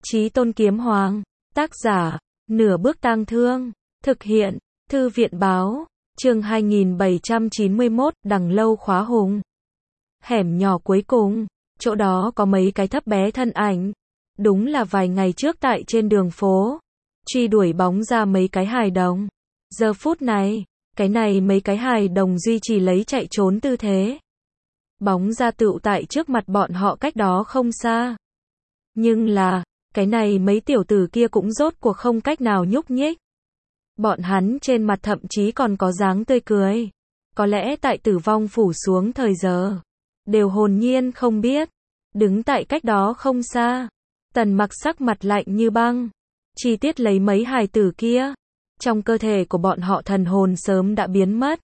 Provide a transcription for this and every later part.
Chí Tôn Kiếm Hoàng, tác giả, Nửa Bước Tang Thương, thực hiện, Thư viện báo, chương 2791, Đằng Lâu Khóa Hùng. Hẻm nhỏ cuối cùng, chỗ đó có mấy cái thấp bé thân ảnh. Đúng là vài ngày trước tại trên đường phố, truy đuổi bóng ra mấy cái hài đồng. Giờ phút này, cái này mấy cái hài đồng duy trì lấy chạy trốn tư thế. Bóng ra tựu tại trước mặt bọn họ cách đó không xa. Nhưng là, cái này mấy tiểu tử kia cũng rốt cuộc không cách nào nhúc nhích. Bọn hắn trên mặt thậm chí còn có dáng tươi cười. Có lẽ tại tử vong phủ xuống thời giờ, đều hồn nhiên không biết. Đứng tại cách đó không xa, Tần Mặc sắc mặt lạnh như băng. Chi tiết lấy mấy hài tử kia, trong cơ thể của bọn họ thần hồn sớm đã biến mất.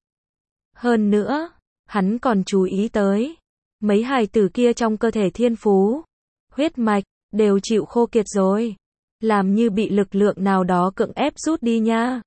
Hơn nữa, hắn còn chú ý tới, mấy hài tử kia trong cơ thể thiên phú, huyết mạch, đều chịu khô kiệt rồi. Làm như bị lực lượng nào đó cưỡng ép rút đi nha.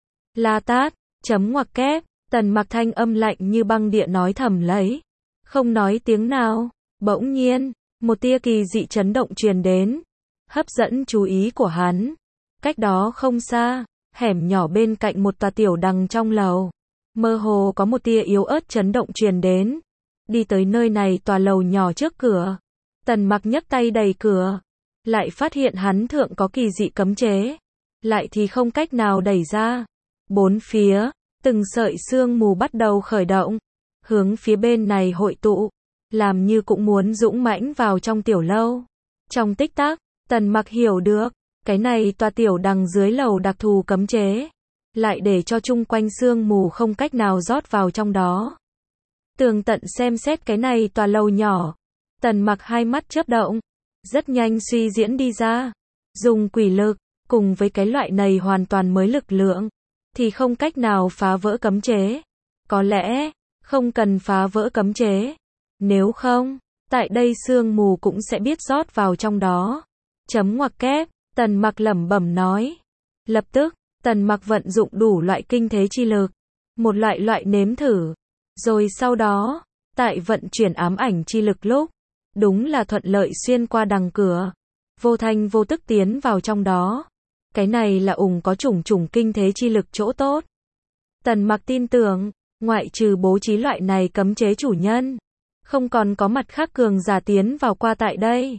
La tát, chấm ngoặc kép, Tần Mặc thanh âm lạnh như băng địa nói thầm lấy. Không nói tiếng nào, bỗng nhiên, một tia kỳ dị chấn động truyền đến, hấp dẫn chú ý của hắn. Cách đó không xa, hẻm nhỏ bên cạnh một tòa tiểu đằng trong lầu, mơ hồ có một tia yếu ớt chấn động truyền đến. Đi tới nơi này tòa lầu nhỏ trước cửa, Tần Mặc nhấc tay đẩy cửa, lại phát hiện hắn thượng có kỳ dị cấm chế, lại thì không cách nào đẩy ra. Bốn phía, từng sợi sương mù bắt đầu khởi động, hướng phía bên này hội tụ, làm như cũng muốn dũng mãnh vào trong tiểu lâu. Trong tích tắc, Tần Mặc hiểu được, cái này tòa tiểu đằng dưới lầu đặc thù cấm chế, lại để cho chung quanh sương mù không cách nào rót vào trong đó. Tường tận xem xét cái này tòa lầu nhỏ, Tần Mặc hai mắt chớp động, rất nhanh suy diễn đi ra. Dùng quỷ lực, cùng với cái loại này hoàn toàn mới lực lượng, thì không cách nào phá vỡ cấm chế. Có lẽ, không cần phá vỡ cấm chế. Nếu không, tại đây sương mù cũng sẽ biết rót vào trong đó. Chấm ngoặc kép, Tần Mặc lẩm bẩm nói. Lập tức, Tần Mặc vận dụng đủ loại kinh thế chi lực. Một loại nếm thử. Rồi sau đó, tại vận chuyển ám ảnh chi lực lúc, đúng là thuận lợi xuyên qua đằng cửa. Vô thanh vô tức tiến vào trong đó. Cái này là có chủng kinh thế chi lực chỗ tốt. Tần Mặc tin tưởng, ngoại trừ bố trí loại này cấm chế chủ nhân, không còn có mặt khác cường giả tiến vào qua tại đây.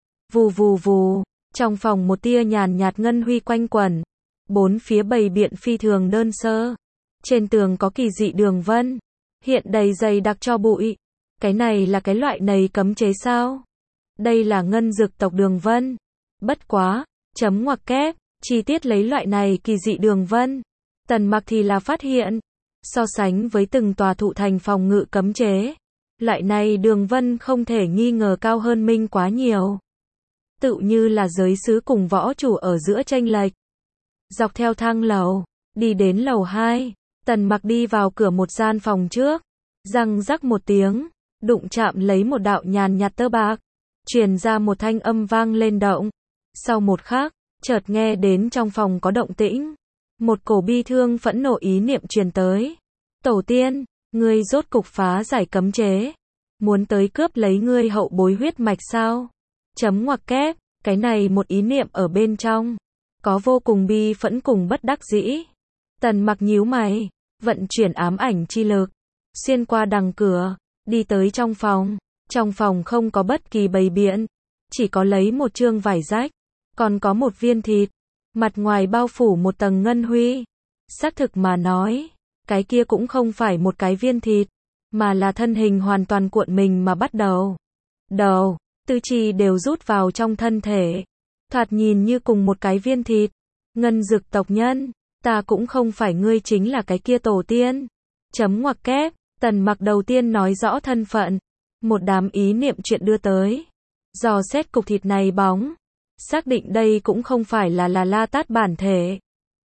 Vù vù vù, trong phòng một tia nhàn nhạt ngân huy quanh quẩn. Bốn phía bày biện phi thường đơn sơ. Trên tường có kỳ dị đường vân, hiện đầy dày đặc cho bụi. Cái này là cái loại này cấm chế sao? Đây là ngân dược tộc đường vân. Bất quá, chấm ngoặc kép, chi tiết lấy loại này kỳ dị đường vân. Tần Mặc thì là phát hiện, so sánh với từng tòa thụ thành phòng ngự cấm chế, loại này đường vân không thể nghi ngờ cao hơn minh quá nhiều. Tự như là giới sứ cùng võ chủ ở giữa chênh lệch. Dọc theo thang lầu, đi đến lầu 2, Tần Mặc đi vào cửa một gian phòng trước, răng rắc một tiếng, đụng chạm lấy một đạo nhàn nhạt tơ bạc, truyền ra một thanh âm vang lên động. Sau một khắc, chợt nghe đến trong phòng có động tĩnh, một cổ bi thương phẫn nộ ý niệm truyền tới. Tổ tiên, ngươi rốt cục phá giải cấm chế, muốn tới cướp lấy ngươi hậu bối huyết mạch sao? Chấm ngoặc kép, cái này một ý niệm ở bên trong, có vô cùng bi phẫn cùng bất đắc dĩ. Tần Mặc nhíu mày, vận chuyển ám ảnh chi lực, xuyên qua đằng cửa, đi tới trong phòng. Trong phòng không có bất kỳ bày biện, chỉ có lấy một chương vải rách, còn có một viên thịt, mặt ngoài bao phủ một tầng ngân huy. Xác thực mà nói, cái kia cũng không phải một cái viên thịt, mà là thân hình hoàn toàn cuộn mình mà bắt đầu. Đầu, tứ chi đều rút vào trong thân thể, thoạt nhìn như cùng một cái viên thịt. Ngân dực tộc nhân, ta cũng không phải ngươi chính là cái kia tổ tiên. Chấm ngoặc kép, Tần Mặc đầu tiên nói rõ thân phận. Một đám ý niệm chuyện đưa tới. Dò xét cục thịt này bóng, xác định đây cũng không phải là La Tát bản thể.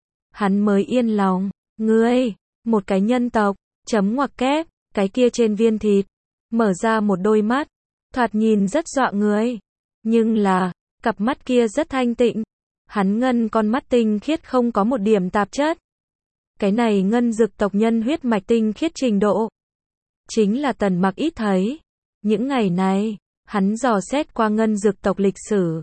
Hắn mới yên lòng. Ngươi, một cái nhân tộc, chấm ngoặc kép, cái kia trên viên thịt, mở ra một đôi mắt, thoạt nhìn rất dọa người. Nhưng là, cặp mắt kia rất thanh tịnh. Hắn ngân con mắt tinh khiết không có một điểm tạp chất. Cái này ngân dực tộc nhân huyết mạch tinh khiết trình độ, chính là Tần Mặc ít thấy. Những ngày này, hắn dò xét qua ngân dực tộc lịch sử,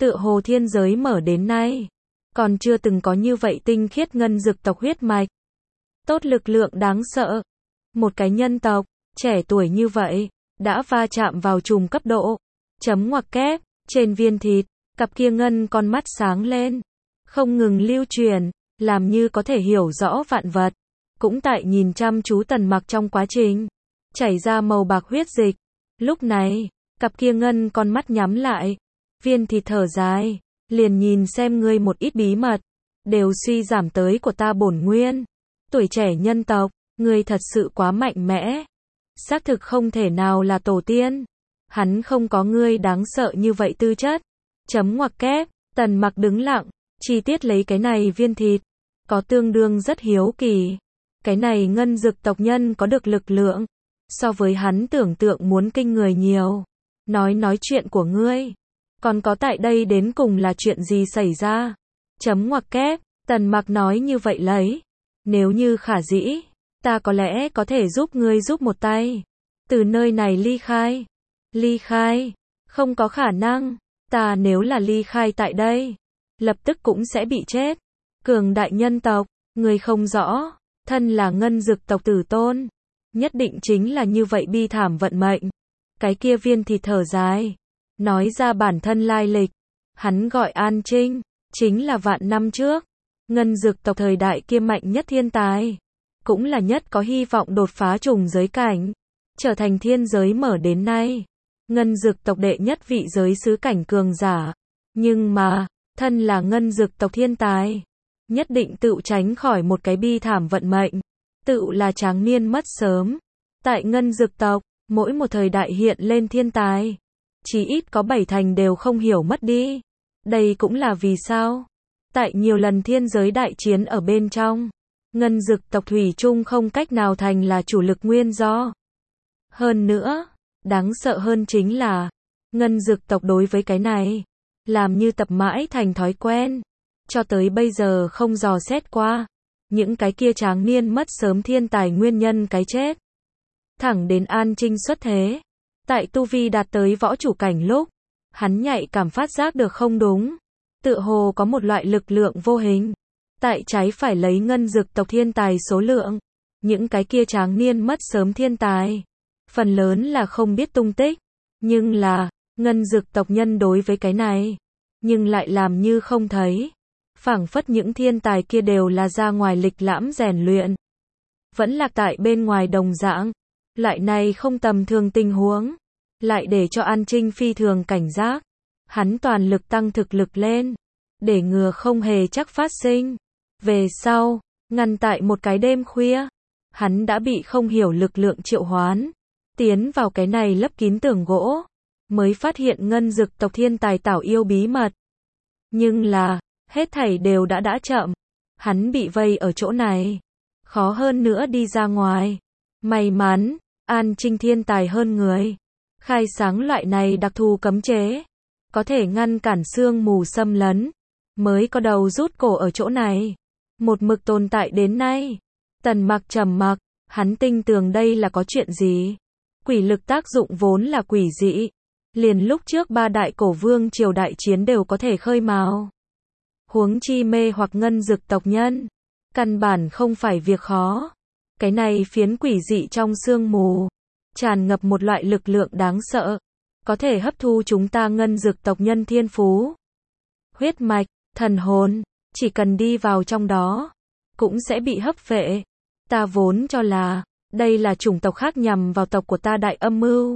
Tựa hồ thiên giới mở đến nay, còn chưa từng có như vậy tinh khiết ngân dực tộc huyết mạch. Tốt lực lượng đáng sợ. Một cái nhân tộc, trẻ tuổi như vậy, đã va chạm vào trùm cấp độ. Chấm ngoặc kép, trên viên thịt, cặp kia ngân con mắt sáng lên. Không ngừng lưu truyền, làm như có thể hiểu rõ vạn vật. Cũng tại nhìn chăm chú Tần Mặc trong quá trình, chảy ra màu bạc huyết dịch. Lúc này, cặp kia ngân con mắt nhắm lại. Viên thịt thở dài, liền nhìn xem ngươi một ít bí mật, đều suy giảm tới của ta bổn nguyên. Tuổi trẻ nhân tộc, ngươi thật sự quá mạnh mẽ. Xác thực không thể nào là tổ tiên. Hắn không có ngươi đáng sợ như vậy tư chất. Chấm ngoặc kép, Tần Mặc đứng lặng, chi tiết lấy cái này viên thịt. Có tương đương rất hiếu kỳ. Cái này ngân dực tộc nhân có được lực lượng. So với hắn tưởng tượng muốn kinh người nhiều. Nói chuyện của ngươi. Còn có tại đây đến cùng là chuyện gì xảy ra? Chấm ngoặc kép, Tần Mặc nói như vậy lấy. Nếu như khả dĩ, ta có lẽ có thể giúp ngươi giúp một tay. Từ nơi này ly khai. Ly khai? Không có khả năng. Ta nếu là ly khai tại đây, lập tức cũng sẽ bị chết. Cường đại nhân tộc, ngươi không rõ. Thân là ngân dực tộc tử tôn. Nhất định chính là như vậy bi thảm vận mệnh. Cái kia viên thịt thở dài. Nói ra bản thân lai lịch. Hắn gọi An Trinh, chính là vạn năm trước. Ngân dực tộc thời đại kia mạnh nhất thiên tài. Cũng là nhất có hy vọng đột phá trùng giới cảnh. Trở thành thiên giới mở đến nay. Ngân dực tộc đệ nhất vị giới sứ cảnh cường giả. Nhưng mà, thân là ngân dực tộc thiên tài. Nhất định tự tránh khỏi một cái bi thảm vận mệnh. Tự là tráng niên mất sớm. Tại ngân dực tộc, mỗi một thời đại hiện lên thiên tài. Chí ít có 7 thành đều không hiểu mất đi. Đây cũng là vì sao. Tại nhiều lần thiên giới đại chiến ở bên trong, ngân dực tộc thủy chung không cách nào thành là chủ lực nguyên do. Hơn nữa, đáng sợ hơn chính là, ngân dực tộc đối với cái này, làm như tập mãi thành thói quen. Cho tới bây giờ không dò xét qua, những cái kia tráng niên mất sớm thiên tài nguyên nhân cái chết. Thẳng đến An Trinh xuất thế. Tại tu vi đạt tới võ chủ cảnh lúc, hắn nhạy cảm phát giác được không đúng. Tựa hồ có một loại lực lượng vô hình. Tại trái phải lấy ngân dực tộc thiên tài số lượng. Những cái kia tráng niên mất sớm thiên tài. Phần lớn là không biết tung tích. Nhưng là, ngân dực tộc nhân đối với cái này. Nhưng lại làm như không thấy. Phảng phất những thiên tài kia đều là ra ngoài lịch lãm rèn luyện. Vẫn lạc tại bên ngoài đồng dạng. Loại này không tầm thường tình huống. Lại để cho An Trinh phi thường cảnh giác. Hắn toàn lực tăng thực lực lên. Để ngừa không hề chắc phát sinh. Về sau, ngăn tại một cái đêm khuya. Hắn đã bị không hiểu lực lượng triệu hoán. Tiến vào cái này lấp kín tường gỗ. Mới phát hiện ngân dực tộc thiên tài tảo yêu bí mật. Nhưng là, hết thảy đều đã chậm. Hắn bị vây ở chỗ này. Khó hơn nữa đi ra ngoài. May mắn, An Trinh thiên tài hơn người. Khai sáng loại này đặc thù cấm chế. Có thể ngăn cản sương mù xâm lấn. Mới có đầu rút cổ ở chỗ này. Một mực tồn tại đến nay. Tần Mặc trầm mặc. Hắn tin tưởng đây là có chuyện gì. Quỷ lực tác dụng vốn là quỷ dị. Liền lúc trước 3 đại cổ vương triều đại chiến đều có thể khơi mào. Huống chi mê hoặc ngân dực tộc nhân. Căn bản không phải việc khó. Cái này phiến quỷ dị trong sương mù. Tràn ngập một loại lực lượng đáng sợ. Có thể hấp thu chúng ta ngân dực tộc nhân thiên phú. Huyết mạch, thần hồn. Chỉ cần đi vào trong đó. Cũng sẽ bị hấp phệ. Ta vốn cho là. Đây là chủng tộc khác nhằm vào tộc của ta đại âm mưu.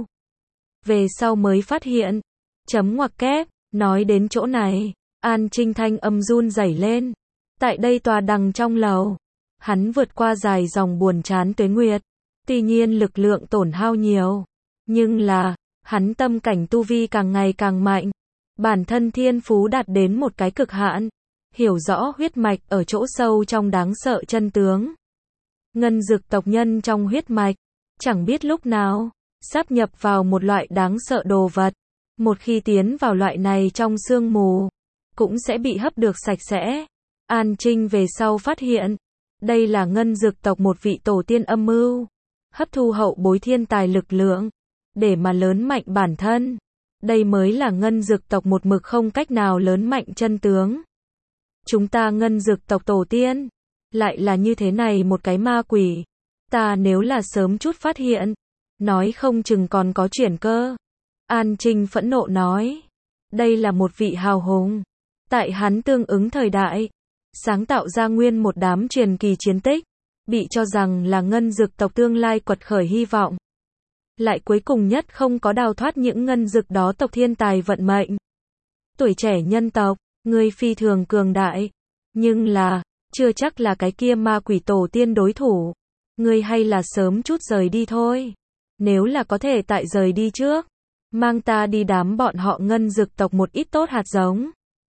Về sau mới phát hiện. Chấm ngoặc kép. Nói đến chỗ này. An Trinh thanh âm run rẩy lên. Tại đây tòa đằng trong lầu. Hắn vượt qua dài dòng buồn chán tuế nguyệt. Tuy nhiên lực lượng tổn hao nhiều. Nhưng là, hắn tâm cảnh tu vi càng ngày càng mạnh. Bản thân thiên phú đạt đến một cái cực hạn. Hiểu rõ huyết mạch ở chỗ sâu trong đáng sợ chân tướng. Ngân dực tộc nhân trong huyết mạch. Chẳng biết lúc nào, sáp nhập vào một loại đáng sợ đồ vật. Một khi tiến vào loại này trong sương mù, cũng sẽ bị hấp được sạch sẽ. An Trinh về sau phát hiện. Đây là ngân dực tộc một vị tổ tiên âm mưu. Hấp thu hậu bối thiên tài lực lượng. Để mà lớn mạnh bản thân. Đây mới là ngân dực tộc một mực không cách nào lớn mạnh chân tướng. Chúng ta ngân dực tộc tổ tiên, lại là như thế này một cái ma quỷ. Ta nếu là sớm chút phát hiện, nói không chừng còn có chuyển cơ. An Trinh phẫn nộ nói. Đây là một vị hào hùng. Tại hắn tương ứng thời đại, sáng tạo ra nguyên một đám truyền kỳ chiến tích, bị cho rằng là ngân dực tộc tương lai quật khởi hy vọng. Lại cuối cùng nhất không có đào thoát những ngân dực đó tộc thiên tài vận mệnh. Tuổi trẻ nhân tộc, ngươi phi thường cường đại, nhưng là, chưa chắc là cái kia ma quỷ tổ tiên đối thủ. Ngươi hay là sớm chút rời đi thôi. Nếu là có thể tại rời đi trước, mang ta đi đám bọn họ ngân dực tộc một ít tốt hạt giống.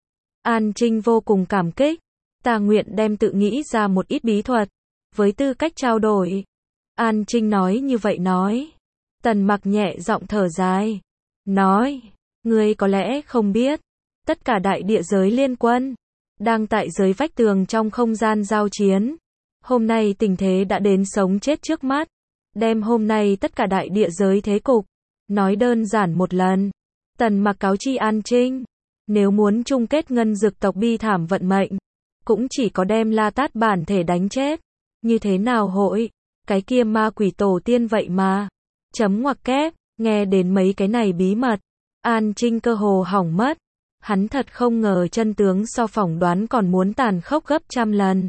An Trinh vô cùng cảm kích. Ta nguyện đem tự nghĩ ra một ít bí thuật, với tư cách trao đổi. An Trinh nói như vậy nói. Tần Mặc nhẹ giọng thở dài. Nói, ngươi có lẽ không biết, tất cả đại địa giới liên quân, đang tại dưới vách tường trong không gian giao chiến. Hôm nay tình thế đã đến sống chết trước mắt. Đem hôm nay tất cả đại địa giới thế cục, nói đơn giản một lần. Tần Mặc cáo chi An Trinh. Nếu muốn chung kết ngân dực tộc bi thảm vận mệnh, cũng chỉ có đem La Tát bản thể đánh chết. Như thế nào hội? Cái kia ma quỷ tổ tiên vậy mà. Chấm ngoặc kép, nghe đến mấy cái này bí mật. An Trinh cơ hồ hỏng mất. Hắn thật không ngờ chân tướng so phỏng đoán còn muốn tàn khốc gấp trăm lần.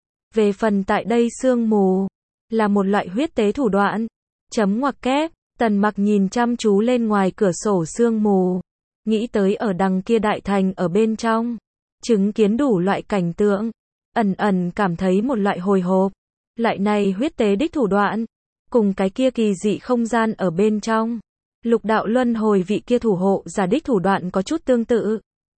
Về phần tại đây sương mù, là một loại huyết tế thủ đoạn. Chấm ngoặc kép, Tần Mặc nhìn chăm chú lên ngoài cửa sổ sương mù. Nghĩ tới ở đằng kia đại thành ở bên trong, chứng kiến đủ loại cảnh tượng, ẩn ẩn cảm thấy một loại hồi hộp. Lại này huyết tế đích thủ đoạn, cùng cái kia kỳ dị không gian ở bên trong. Lục đạo luân hồi vị kia thủ hộ giả đích thủ đoạn có chút tương tự.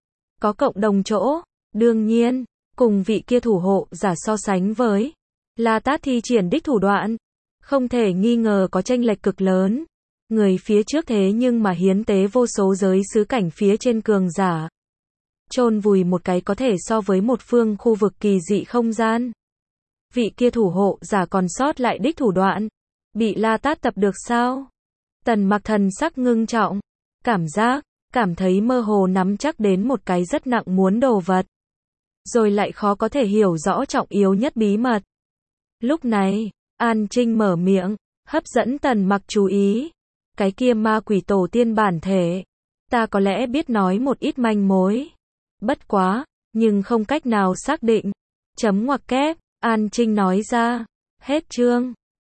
Có cộng đồng chỗ, đương nhiên, cùng vị kia thủ hộ giả so sánh với La Tát thi triển đích thủ đoạn, không thể nghi ngờ có chênh lệch cực lớn. Người phía trước thế nhưng mà hiến tế vô số giới xứ cảnh phía trên cường giả. Chôn vùi một cái có thể so với một phương khu vực kỳ dị không gian. Vị kia thủ hộ giả còn sót lại đích thủ đoạn, bị La Tát tập được sao? Tần Mặc thần sắc ngưng trọng, cảm thấy mơ hồ nắm chắc đến một cái rất nặng muốn đồ vật. Rồi lại khó có thể hiểu rõ trọng yếu nhất bí mật. Lúc này, An Trinh mở miệng, hấp dẫn Tần Mặc chú ý. Cái kia ma quỷ tổ tiên bản thể, ta có lẽ biết nói một ít manh mối. Bất quá, nhưng không cách nào xác định. Chấm ngoặc kép, An Trinh nói ra. Hết chương.